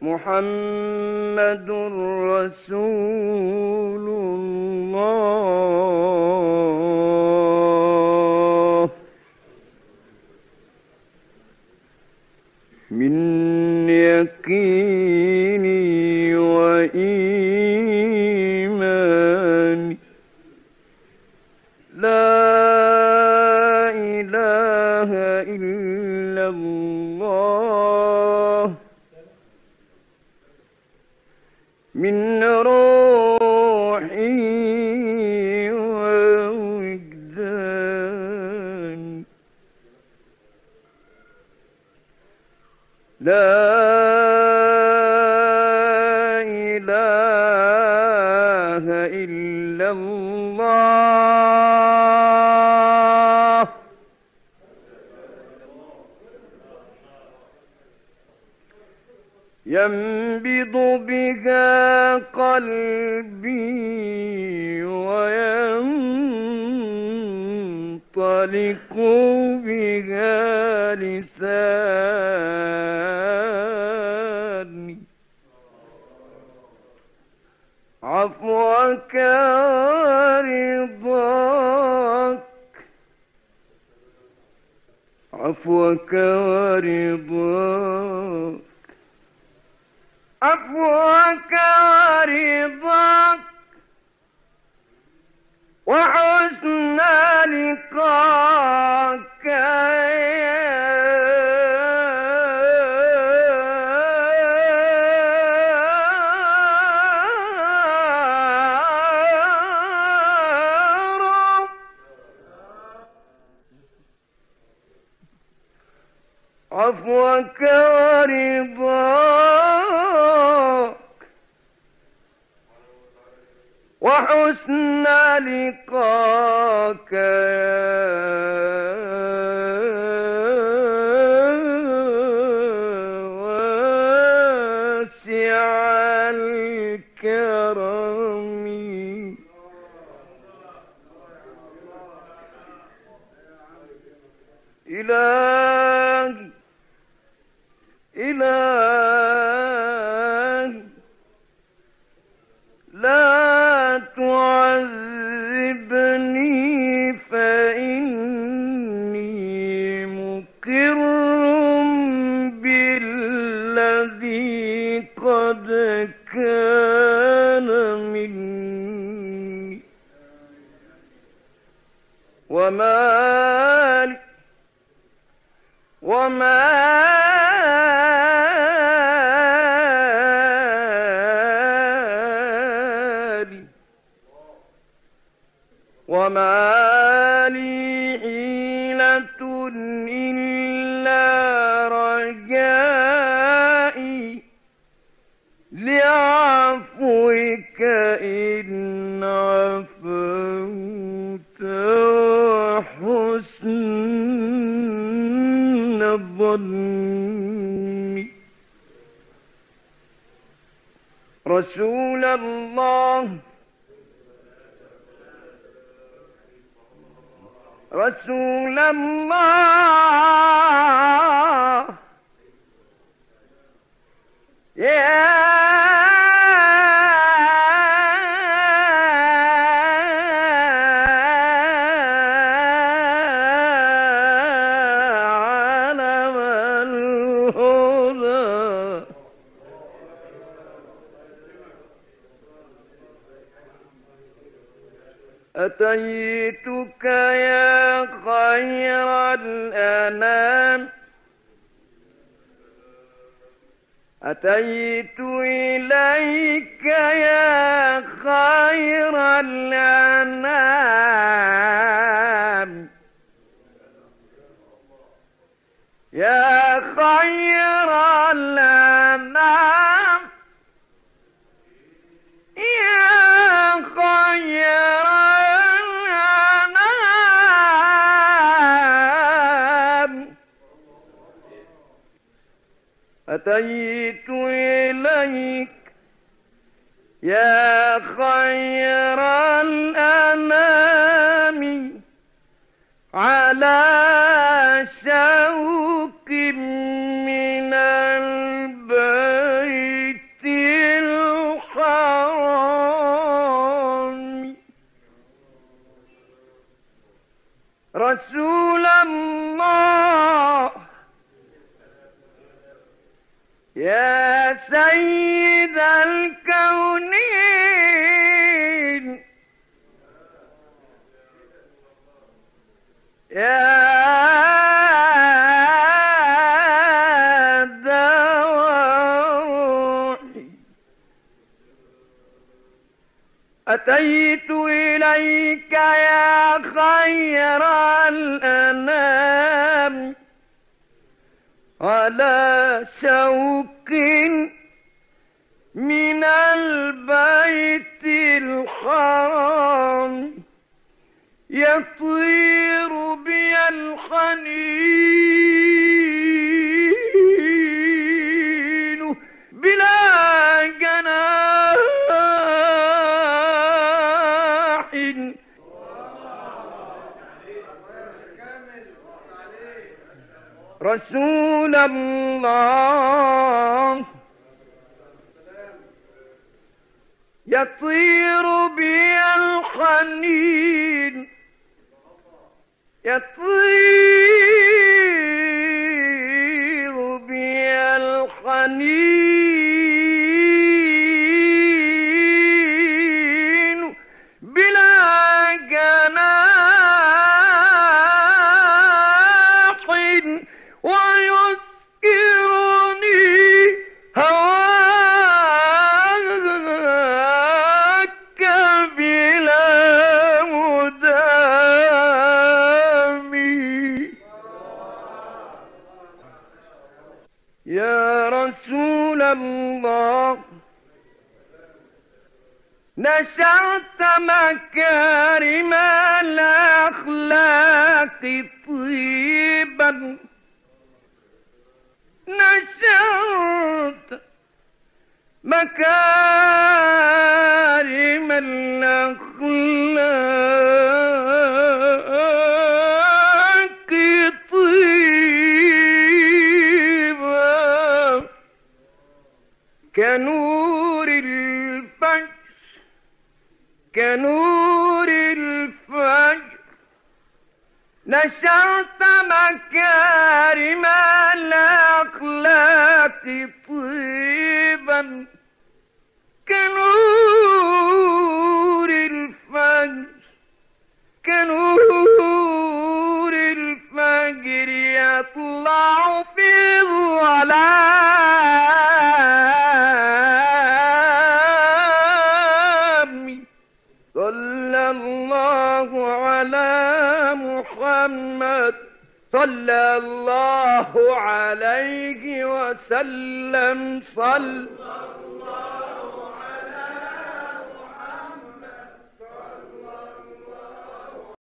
محمد رسول الله من يقيني وإيماني لا إله إلا الله من روحي ووجداني لا إله إلا الله ينبض بها قلبي وينطلق بها لساني عفوك ورضاك عفوك ورضاك عفوك ورضاك وحسن لقاك يا رب عفوك ورضاك وحسن لقاك واسع الكرم إلهي إلهي لا تعذبني فإني مقر بالذي قد كان مني وما لي وما لي حيلة إلا رجائي لعفوك إن عفوت وحسن الظن رسول الله رسول الله يا علم الهدى أتيتك يا خير الأنام أتيت إليك يا خير الأنام يا خير الأنام يا خير أتيت إليك يا خير الأنام على شوق من البيت يا سيد الكونين يا دواعي أتيت إليك يا خير الأنام على شوق من البيت الحرام يطير بي الحنين بلا جناح رسول الله يطير بي الحنين يطير بي الحنين بلا جناح ويسكرني هواك بلا مدام يا رسول الله نشرت مكارم الأخلاق طيبا نشرت مكارم الأخلاق طيبا كنور الفجر كنور الفجر نشرت مكارم الأخلاق طيبا كنور الفجر كنور الفجر يطلع في الظلام صلى الله على محمد صلى الله عليه وسلم صلى